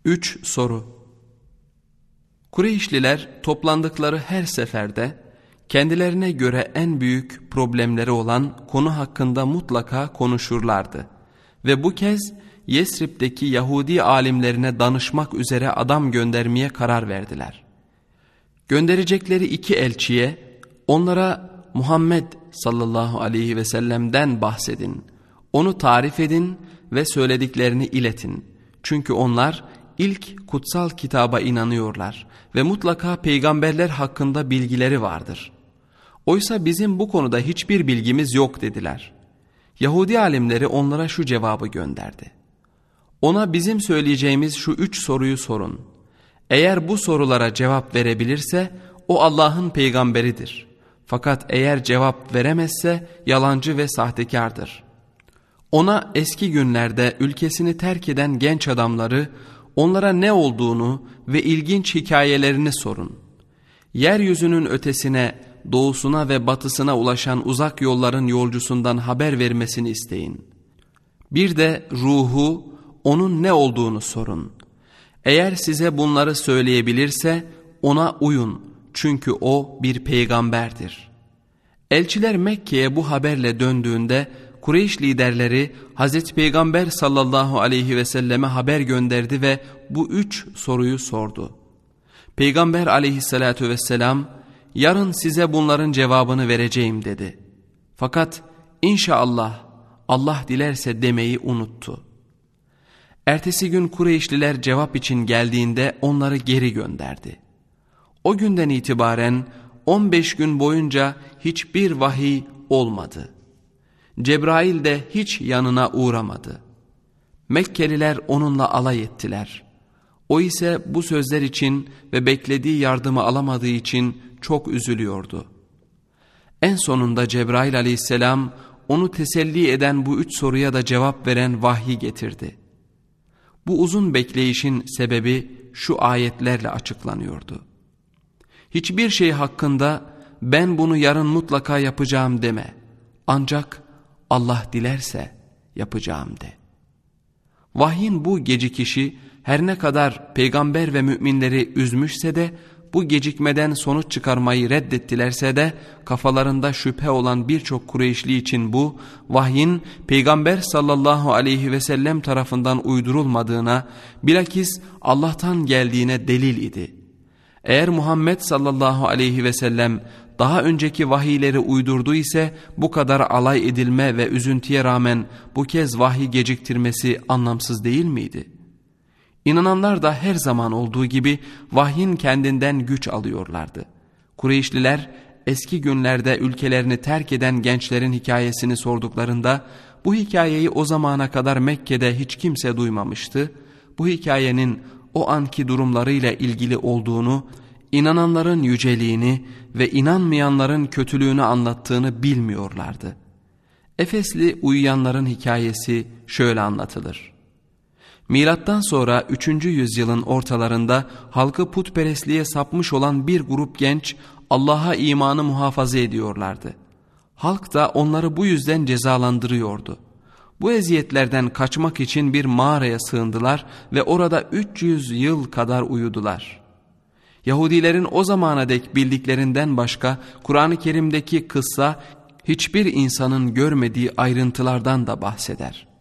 3 soru. Kureyşliler toplandıkları her seferde kendilerine göre en büyük problemleri olan konu hakkında mutlaka konuşurlardı. Ve bu kez Yesrib'deki Yahudi alimlerine danışmak üzere adam göndermeye karar verdiler. Gönderecekleri 2 elçiye onlara Muhammed sallallahu aleyhi ve sellem'den bahsedin, onu tarif edin ve söylediklerini iletin. Çünkü onlar ilk kutsal kitaba inanıyorlar ve mutlaka peygamberler hakkında bilgileri vardır. Oysa bizim bu konuda hiçbir bilgimiz yok dediler. Yahudi alimleri onlara şu cevabı gönderdi. Ona bizim söyleyeceğimiz şu 3 soruyu sorun. Eğer bu sorulara cevap verebilirse o Allah'ın peygamberidir. Fakat eğer cevap veremezse yalancı ve sahtekardır. Ona eski günlerde ülkesini terk eden genç adamları, onlara ne olduğunu ve ilginç hikayelerini sorun. Yeryüzünün ötesine, doğusuna ve batısına ulaşan uzak yolların yolcusundan haber vermesini isteyin. Bir de ruhu, onun ne olduğunu sorun. Eğer size bunları söyleyebilirse ona uyun, çünkü o bir peygamberdir. Elçiler Mekke'ye bu haberle döndüğünde Kureyş liderleri Hazreti Peygamber sallallahu aleyhi ve selleme haber gönderdi ve bu 3 soruyu sordu. Peygamber aleyhissalatu vesselam, yarın size bunların cevabını vereceğim dedi. Fakat inşallah Allah dilerse demeyi unuttu. Ertesi gün Kureyşliler cevap için geldiğinde onları geri gönderdi. O günden itibaren 15 gün boyunca hiçbir vahiy olmadı. Cebrail de hiç yanına uğramadı. Mekkeliler onunla alay ettiler. O ise bu sözler için ve beklediği yardımı alamadığı için çok üzülüyordu. En sonunda Cebrail aleyhisselam onu teselli eden bu 3 soruya da cevap veren vahyi getirdi. Bu uzun bekleyişin sebebi şu ayetlerle açıklanıyordu. Hiçbir şey hakkında ben bunu yarın mutlaka yapacağım deme. Ancak Allah dilerse yapacağım de. Vahyin bu gecikişi her ne kadar peygamber ve müminleri üzmüşse de, bu gecikmeden sonuç çıkarmayı reddettilerse de kafalarında şüphe olan birçok Kureyşli için bu vahyin peygamber sallallahu aleyhi ve sellem tarafından uydurulmadığına, bilakis Allah'tan geldiğine delil idi. Eğer Muhammed sallallahu aleyhi ve sellem daha önceki vahiyleri uydurdu ise bu kadar alay edilme ve üzüntüye rağmen bu kez vahiy geciktirmesi anlamsız değil miydi? İnananlar da her zaman olduğu gibi vahyin kendinden güç alıyorlardı. Kureyşliler eski günlerde ülkelerini terk eden gençlerin hikayesini sorduklarında bu hikayeyi o zamana kadar Mekke'de hiç kimse duymamıştı. Bu hikayenin o anki durumlarıyla ilgili olduğunu, inananların yüceliğini ve inanmayanların kötülüğünü anlattığını bilmiyorlardı. Efesli uyuyanların hikayesi şöyle anlatılır. Milattan sonra 3. yüzyılın ortalarında halkı putperestliğe sapmış olan bir grup genç Allah'a imanı muhafaza ediyorlardı. Halk da onları bu yüzden cezalandırıyordu. Bu eziyetlerden kaçmak için bir mağaraya sığındılar ve orada 300 yıl kadar uyudular. Yahudilerin o zamana dek bildiklerinden başka Kur'an-ı Kerim'deki kıssa hiçbir insanın görmediği ayrıntılardan da bahseder.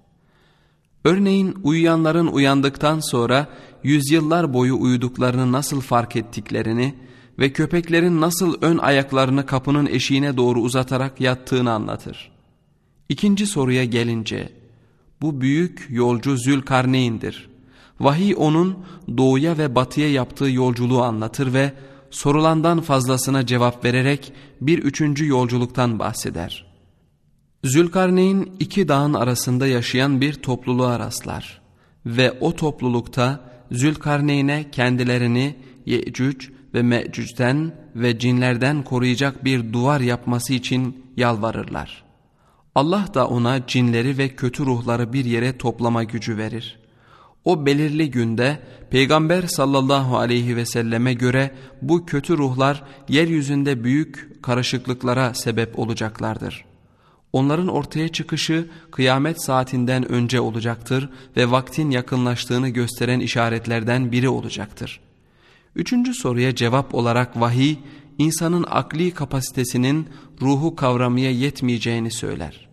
Örneğin uyuyanların uyandıktan sonra yüzyıllar boyu uyuduklarını nasıl fark ettiklerini ve köpeklerin nasıl ön ayaklarını kapının eşiğine doğru uzatarak yattığını anlatır. İkinci soruya gelince, bu büyük yolcu Zülkarneyn'dir. Vahiy onun doğuya ve batıya yaptığı yolculuğu anlatır ve sorulandan fazlasına cevap vererek bir 3. yolculuktan bahseder. Zülkarneyn 2 dağın arasında yaşayan bir topluluğa rastlar ve o toplulukta Zülkarneyn'e kendilerini Yecüc ve Mecüc'ten ve cinlerden koruyacak bir duvar yapması için yalvarırlar. Allah da ona cinleri ve kötü ruhları bir yere toplama gücü verir. O belirli günde Peygamber sallallahu aleyhi ve selleme göre bu kötü ruhlar yeryüzünde büyük karışıklıklara sebep olacaklardır. Onların ortaya çıkışı kıyamet saatinden önce olacaktır ve vaktin yakınlaştığını gösteren işaretlerden biri olacaktır. Üçüncü soruya cevap olarak vahiy, insanın akli kapasitesinin ruhu kavramaya yetmeyeceğini söyler.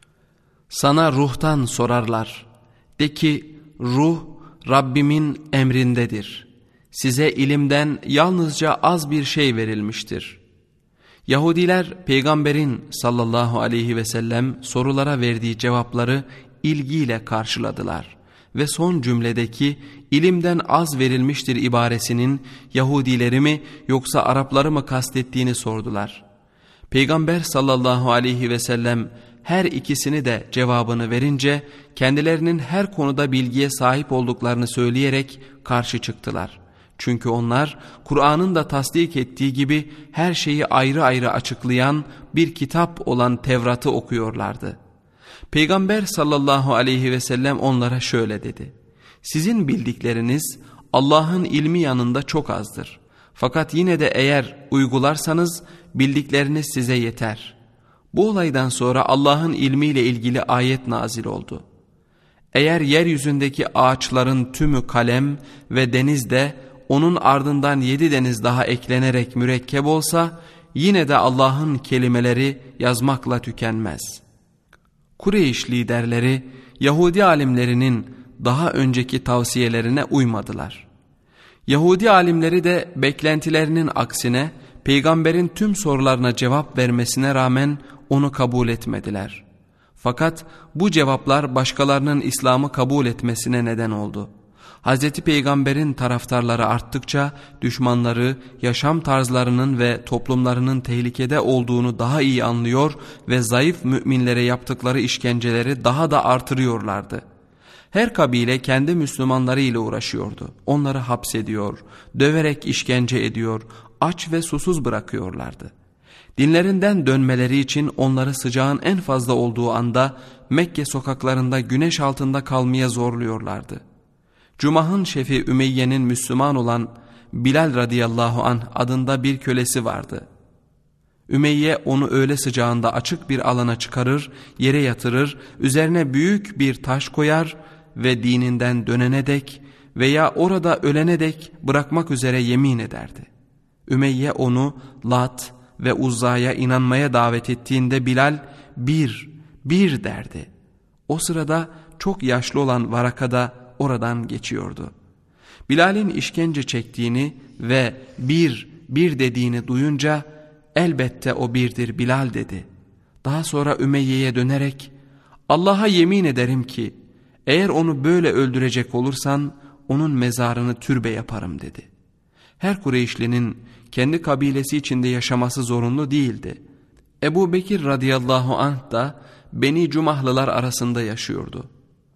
Sana ruhtan sorarlar. De ki, ruh Rabbimin emrindedir. Size ilimden yalnızca az bir şey verilmiştir. Yahudiler peygamberin sallallahu aleyhi ve sellem sorulara verdiği cevapları ilgiyle karşıladılar ve son cümledeki ilimden az verilmiştir ibaresinin Yahudileri mi yoksa Arapları mı kastettiğini sordular. Peygamber sallallahu aleyhi ve sellem her ikisini de cevabını verince kendilerinin her konuda bilgiye sahip olduklarını söyleyerek karşı çıktılar. Çünkü onlar Kur'an'ın da tasdik ettiği gibi her şeyi ayrı ayrı açıklayan bir kitap olan Tevrat'ı okuyorlardı. Peygamber sallallahu aleyhi ve sellem onlara şöyle dedi: Sizin bildikleriniz Allah'ın ilmi yanında çok azdır. Fakat yine de eğer uygularsanız bildikleriniz size yeter. Bu olaydan sonra Allah'ın ilmiyle ilgili ayet nazil oldu. Eğer yeryüzündeki ağaçların tümü kalem ve deniz de onun ardından 7 deniz daha eklenerek mürekkep olsa yine de Allah'ın kelimeleri yazmakla tükenmez. Kureyş liderleri Yahudi alimlerinin daha önceki tavsiyelerine uymadılar. Yahudi alimleri de beklentilerinin aksine peygamberin tüm sorularına cevap vermesine rağmen onu kabul etmediler. Fakat bu cevaplar başkalarının İslam'ı kabul etmesine neden oldu. Hz. Peygamber'in taraftarları arttıkça düşmanları yaşam tarzlarının ve toplumlarının tehlikede olduğunu daha iyi anlıyor ve zayıf müminlere yaptıkları işkenceleri daha da artırıyorlardı. Her kabile kendi Müslümanları ile uğraşıyordu. Onları hapsediyor, döverek işkence ediyor, aç ve susuz bırakıyorlardı. Dinlerinden dönmeleri için onları sıcağın en fazla olduğu anda Mekke sokaklarında güneş altında kalmaya zorluyorlardı. Cumah'ın şefi Ümeyye'nin Müslüman olan Bilal radıyallahu anh adında bir kölesi vardı. Ümeyye onu öğle sıcağında açık bir alana çıkarır, yere yatırır, üzerine büyük bir taş koyar ve dininden dönene dek veya orada ölene dek bırakmak üzere yemin ederdi. Ümeyye onu Lat ve Uzza'ya inanmaya davet ettiğinde Bilal bir derdi. O sırada çok yaşlı olan Varaka da oradan geçiyordu. Bilal'in işkence çektiğini ve bir dediğini duyunca elbette o birdir Bilal dedi. Daha sonra Ümeyye'ye dönerek Allah'a yemin ederim ki eğer onu böyle öldürecek olursan onun mezarını türbe yaparım dedi. Her Kureyşlinin kendi kabilesi içinde yaşaması zorunlu değildi. Ebu Bekir radıyallahu anh da Beni Cumahlılar arasında yaşıyordu.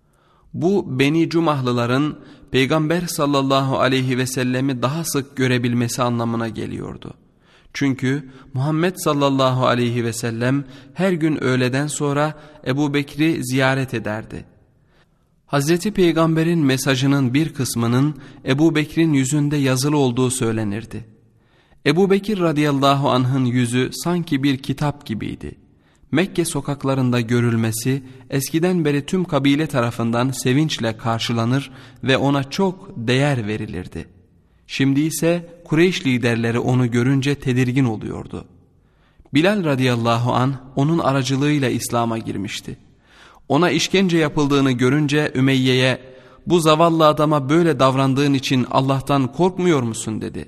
Bu Beni Cumahlıların Peygamber sallallahu aleyhi ve sellemi daha sık görebilmesi anlamına geliyordu. Çünkü Muhammed sallallahu aleyhi ve sellem her gün öğleden sonra Ebu Bekir'i ziyaret ederdi. Hazreti Peygamber'in mesajının bir kısmının Ebu Bekir'in yüzünde yazılı olduğu söylenirdi. Ebu Bekir radıyallahu anh'ın yüzü sanki bir kitap gibiydi. Mekke sokaklarında görülmesi eskiden beri tüm kabile tarafından sevinçle karşılanır ve ona çok değer verilirdi. Şimdi ise Kureyş liderleri onu görünce tedirgin oluyordu. Bilal radıyallahu anh onun aracılığıyla İslam'a girmişti. Ona işkence yapıldığını görünce Ümeyye'ye bu zavallı adama böyle davrandığın için Allah'tan korkmuyor musun dedi.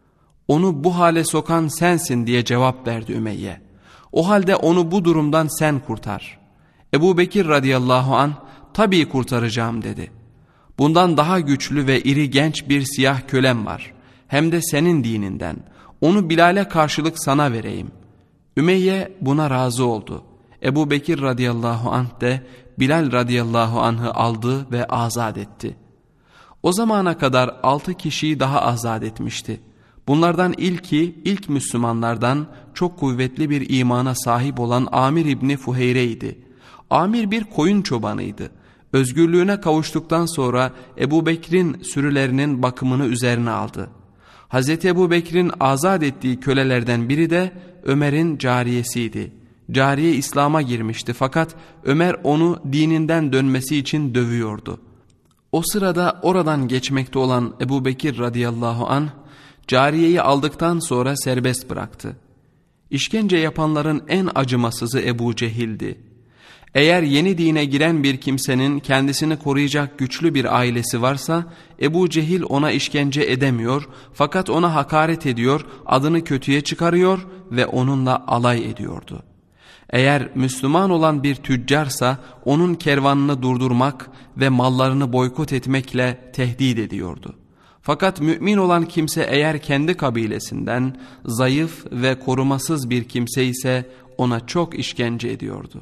Onu bu hale sokan sensin diye cevap verdi Ümeyye. O halde onu bu durumdan sen kurtar. Ebu Bekir radıyallahu anh tabii kurtaracağım dedi. Bundan daha güçlü ve iri genç bir siyah kölem var. Hem de senin dininden. Onu Bilal'e karşılık sana vereyim. Ümeyye buna razı oldu. Ebu Bekir radıyallahu anh de Bilal radıyallahu anh'ı aldı ve azat etti. O zamana kadar 6 kişiyi daha azat etmişti. Bunlardan ilk Müslümanlardan çok kuvvetli bir imana sahip olan Amir İbni Fuheyre'ydi. Amir bir koyun çobanıydı. Özgürlüğüne kavuştuktan sonra Ebu Bekir'in sürülerinin bakımını üzerine aldı. Hazreti Ebu Bekir'in azat ettiği kölelerden biri de Ömer'in cariyesiydi. Cariye İslam'a girmişti fakat Ömer onu dininden dönmesi için dövüyordu. O sırada oradan geçmekte olan Ebubekir radıyallahu anh cariyeyi aldıktan sonra serbest bıraktı. İşkence yapanların en acımasızı Ebu Cehil'di. Eğer yeni dine giren bir kimsenin kendisini koruyacak güçlü bir ailesi varsa Ebu Cehil ona işkence edemiyor fakat ona hakaret ediyor, adını kötüye çıkarıyor ve onunla alay ediyordu. Eğer Müslüman olan bir tüccarsa onun kervanını durdurmak ve mallarını boykot etmekle tehdit ediyordu. Fakat mümin olan kimse eğer kendi kabilesinden zayıf ve korumasız bir kimse ise ona çok işkence ediyordu.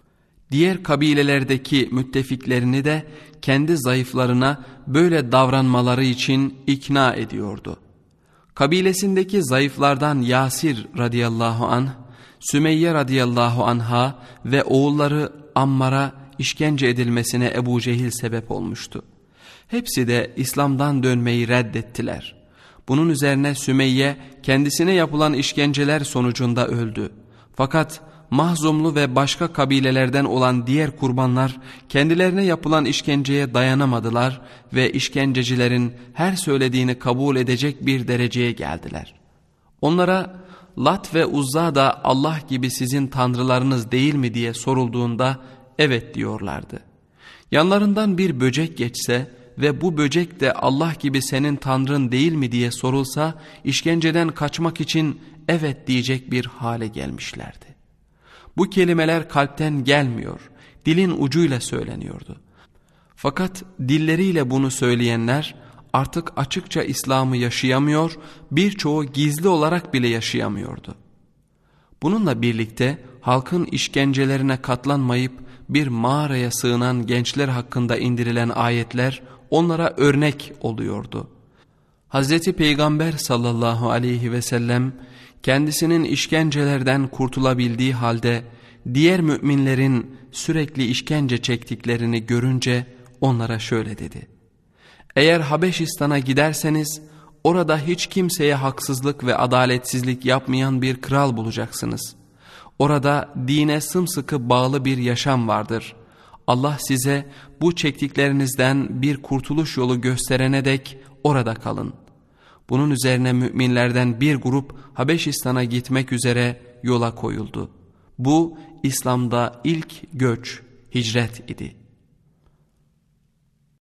Diğer kabilelerdeki müttefiklerini de kendi zayıflarına böyle davranmaları için ikna ediyordu. Kabilesindeki zayıflardan Yasir radıyallahu anh, Sümeyye radıyallahu anha ve oğulları Ammar'a işkence edilmesine Ebu Cehil sebep olmuştu. Hepsi de İslam'dan dönmeyi reddettiler. Bunun üzerine Sümeyye kendisine yapılan işkenceler sonucunda öldü. Fakat Mahzumlu ve başka kabilelerden olan diğer kurbanlar kendilerine yapılan işkenceye dayanamadılar ve işkencecilerin her söylediğini kabul edecek bir dereceye geldiler. Onlara Lat ve Uzza da Allah gibi sizin tanrılarınız değil mi diye sorulduğunda evet diyorlardı. Yanlarından bir böcek geçse ve bu böcek de Allah gibi senin tanrın değil mi diye sorulsa işkenceden kaçmak için evet diyecek bir hale gelmişlerdi. Bu kelimeler kalpten gelmiyor, dilin ucuyla söyleniyordu. Fakat dilleriyle bunu söyleyenler artık açıkça İslam'ı yaşayamıyor, birçoğu gizli olarak bile yaşayamıyordu. Bununla birlikte halkın işkencelerine katlanmayıp bir mağaraya sığınan gençler hakkında indirilen ayetler onlara örnek oluyordu. Hazreti Peygamber sallallahu aleyhi ve sellem kendisinin işkencelerden kurtulabildiği halde diğer müminlerin sürekli işkence çektiklerini görünce onlara şöyle dedi: Eğer Habeşistan'a giderseniz orada hiç kimseye haksızlık ve adaletsizlik yapmayan bir kral bulacaksınız. Orada dine sımsıkı bağlı bir yaşam vardır. Allah size bu çektiklerinizden bir kurtuluş yolu gösterene dek orada kalın. Bunun üzerine müminlerden bir grup Habeşistan'a gitmek üzere yola koyuldu. Bu İslam'da ilk göç, hicret idi.